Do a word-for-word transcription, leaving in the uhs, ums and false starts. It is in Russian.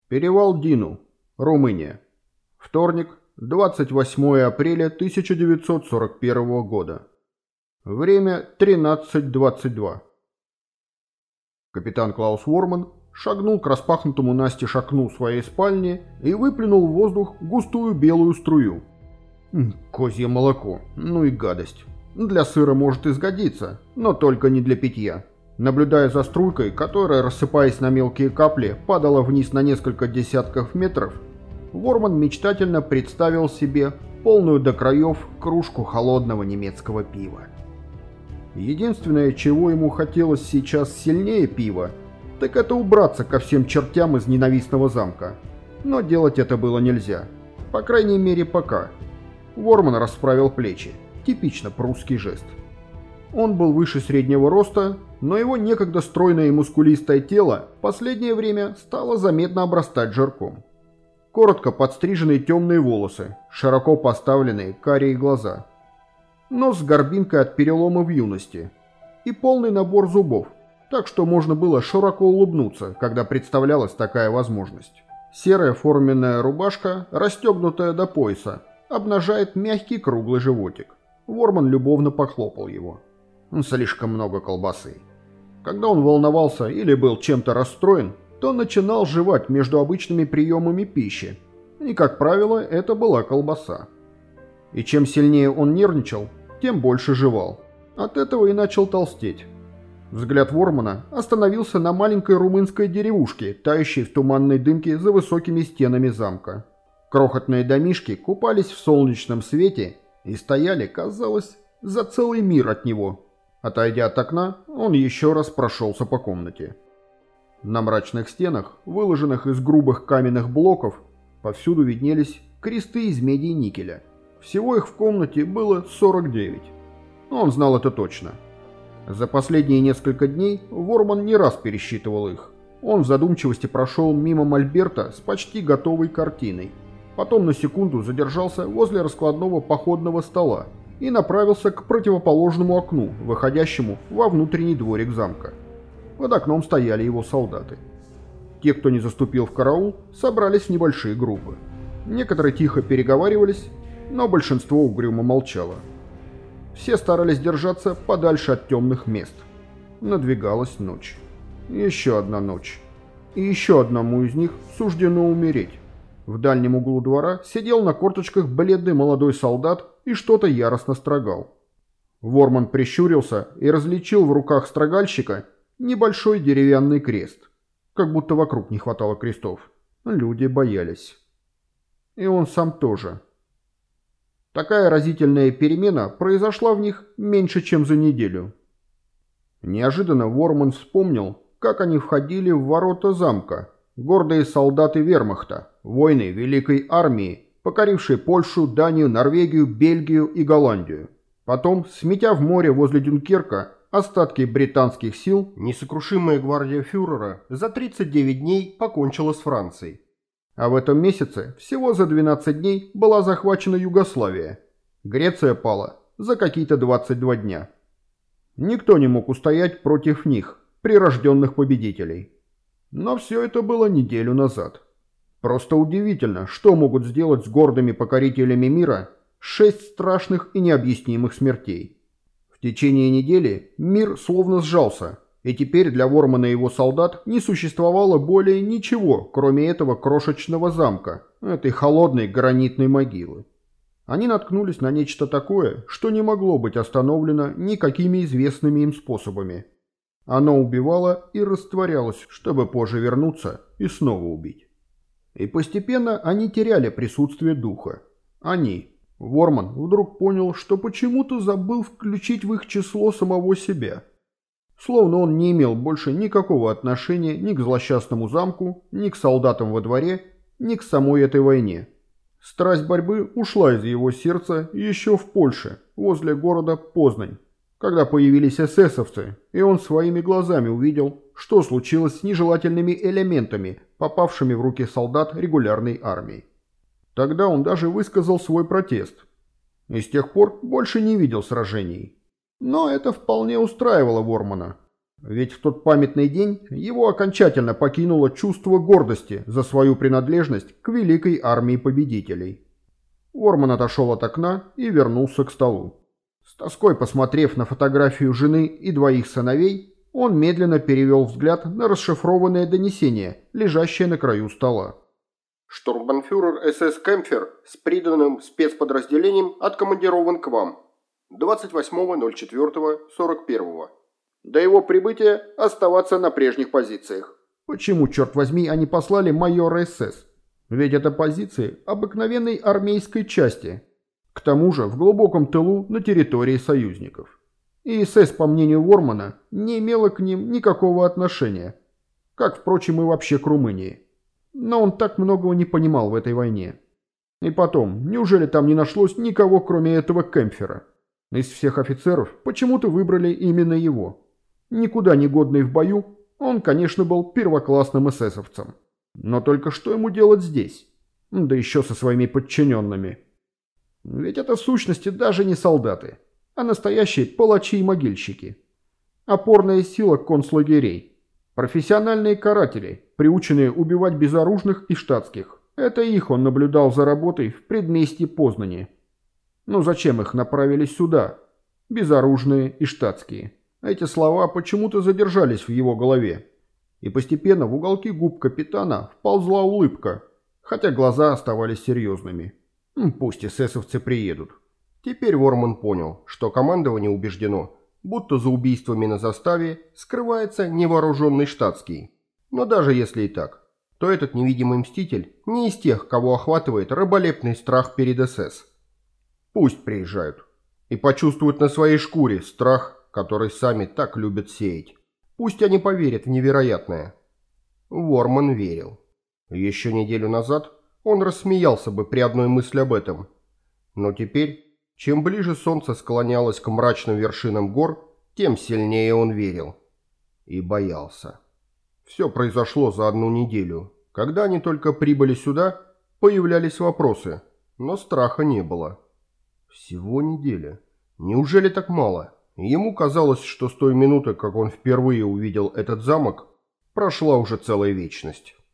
Перевал Дину, Румыния. Вторник, двадцать восьмое апреля тысяча девятьсот сорок первого года. Время тринадцать двадцать два. Капитан Клаус Ворман шагнул к распахнутому настежь окну своей спальни и выплюнул в воздух густую белую струю. Козье молоко, ну и гадость. Для сыра может и сгодиться, но только не для питья. Наблюдая за струйкой, которая, рассыпаясь на мелкие капли, падала вниз на несколько десятков метров, Ворман мечтательно представил себе полную до краев кружку холодного немецкого пива. Единственное, чего ему хотелось сейчас сильнее пива, так это убраться ко всем чертям из ненавистного замка. Но делать это было нельзя. По крайней мере, пока. Ворман расправил плечи. Типично прусский жест. Он был выше среднего роста, но его некогда стройное и мускулистое тело в последнее время стало заметно обрастать жирком. Коротко подстриженные темные волосы, широко поставленные карие глаза. Нос с горбинкой от перелома в юности. И полный набор зубов, так что можно было широко улыбнуться, когда представлялась такая возможность. Серая форменная рубашка, расстегнутая до пояса, обнажает мягкий круглый животик. Ворман любовно похлопал его. Слишком много колбасы. Когда он волновался или был чем-то расстроен, то начинал жевать между обычными приемами пищи. И, как правило, это была колбаса. И чем сильнее он нервничал, тем больше жевал. От этого и начал толстеть. Взгляд Вормана остановился на маленькой румынской деревушке, тающей в туманной дымке за высокими стенами замка. Крохотные домишки купались в солнечном свете и стояли, казалось, за целый мир от него. Отойдя от окна, он еще раз прошелся по комнате. На мрачных стенах, выложенных из грубых каменных блоков, повсюду виднелись кресты из меди и никеля. Всего их в комнате было сорок девять. Он знал это точно. За последние несколько дней Ворман не раз пересчитывал их. Он в задумчивости прошел мимо мольберта с почти готовой картиной. Потом на секунду задержался возле раскладного походного стола и направился к противоположному окну, выходящему во внутренний дворик замка. Под окном стояли его солдаты. Те, кто не заступил в караул, собрались в небольшие группы. Некоторые тихо переговаривались, но большинство угрюмо молчало. Все старались держаться подальше от темных мест. Надвигалась ночь. Еще одна ночь. И еще одному из них суждено умереть. В дальнем углу двора сидел на корточках бледный молодой солдат и что-то яростно строгал. Ворман прищурился и различил в руках строгальщика небольшой деревянный крест. Как будто вокруг не хватало крестов. Люди боялись. И он сам тоже. Такая разительная перемена произошла в них меньше, чем за неделю. Неожиданно Ворман вспомнил, как они входили в ворота замка. Гордые солдаты вермахта, воины Великой Армии, покорившие Польшу, Данию, Норвегию, Бельгию и Голландию. Потом, сметя в море возле Дюнкерка остатки британских сил, несокрушимая гвардия фюрера за тридцать девять дней покончила с Францией. А в этом месяце всего за двенадцать дней была захвачена Югославия. Греция пала за какие-то двадцать два дня. Никто не мог устоять против них, прирожденных победителей. Но все это было неделю назад. Просто удивительно, что могут сделать с гордыми покорителями мира шесть страшных и необъяснимых смертей. В течение недели мир словно сжался, и теперь для Вормана и его солдат не существовало более ничего, кроме этого крошечного замка, этой холодной гранитной могилы. Они наткнулись на нечто такое, что не могло быть остановлено никакими известными им способами. Оно убивало и растворялось, чтобы позже вернуться и снова убить. И постепенно они теряли присутствие духа. Они. Ворман вдруг понял, что почему-то забыл включить в их число самого себя. Словно он не имел больше никакого отношения ни к злосчастному замку, ни к солдатам во дворе, ни к самой этой войне. Страсть борьбы ушла из его сердца еще в Польше, возле города Познань, когда появились эсэсовцы, и он своими глазами увидел, что случилось с нежелательными элементами, попавшими в руки солдат регулярной армии. Тогда он даже высказал свой протест. И с тех пор больше не видел сражений. Но это вполне устраивало Вормана. Ведь в тот памятный день его окончательно покинуло чувство гордости за свою принадлежность к великой армии победителей. Ворман отошел от окна и вернулся к столу. С тоской посмотрев на фотографию жены и двоих сыновей, он медленно перевел взгляд на расшифрованное донесение, лежащее на краю стола. Штурмбанфюрер СС Кемпфер с приданным спецподразделением откомандирован к вам. двадцать восьмого ноль четвёртого сорок первого. До его прибытия оставаться на прежних позициях. Почему, черт возьми, они послали майора СС? Ведь это позиции обыкновенной армейской части. К тому же в глубоком тылу на территории союзников. И СС, по мнению Вормана, не имела к ним никакого отношения. Как, впрочем, и вообще к Румынии. Но он так многого не понимал в этой войне. И потом, неужели там не нашлось никого, кроме этого Кемпфера? Из всех офицеров почему-то выбрали именно его. Никуда не годный в бою, он, конечно, был первоклассным эсэсовцем. Но только что ему делать здесь? Да еще со своими подчиненными. Ведь это в сущности даже не солдаты, а настоящие палачи и могильщики. Опорная сила концлагерей. Профессиональные каратели, приученные убивать безоружных и штатских. Это их он наблюдал за работой в предместье Познани. Но зачем их направили сюда? Безоружные и штатские. Эти слова почему-то задержались в его голове. И постепенно в уголки губ капитана вползла улыбка, хотя глаза оставались серьезными. Пусть эсэсовцы приедут. Теперь Ворман понял, что командование убеждено, будто за убийствами на заставе скрывается невооруженный штатский. Но даже если и так, то этот невидимый мститель не из тех, кого охватывает раболепный страх перед СС. Пусть приезжают и почувствуют на своей шкуре страх, который сами так любят сеять. Пусть они поверят в невероятное. Ворман верил. Еще неделю назад он рассмеялся бы при одной мысли об этом. Но теперь, чем ближе солнце склонялось к мрачным вершинам гор, тем сильнее он верил. И боялся. Все произошло за одну неделю. Когда они только прибыли сюда, появлялись вопросы, но страха не было. Всего неделя. Неужели так мало? Ему казалось, что с той минуты, как он впервые увидел этот замок, прошла уже целая вечность.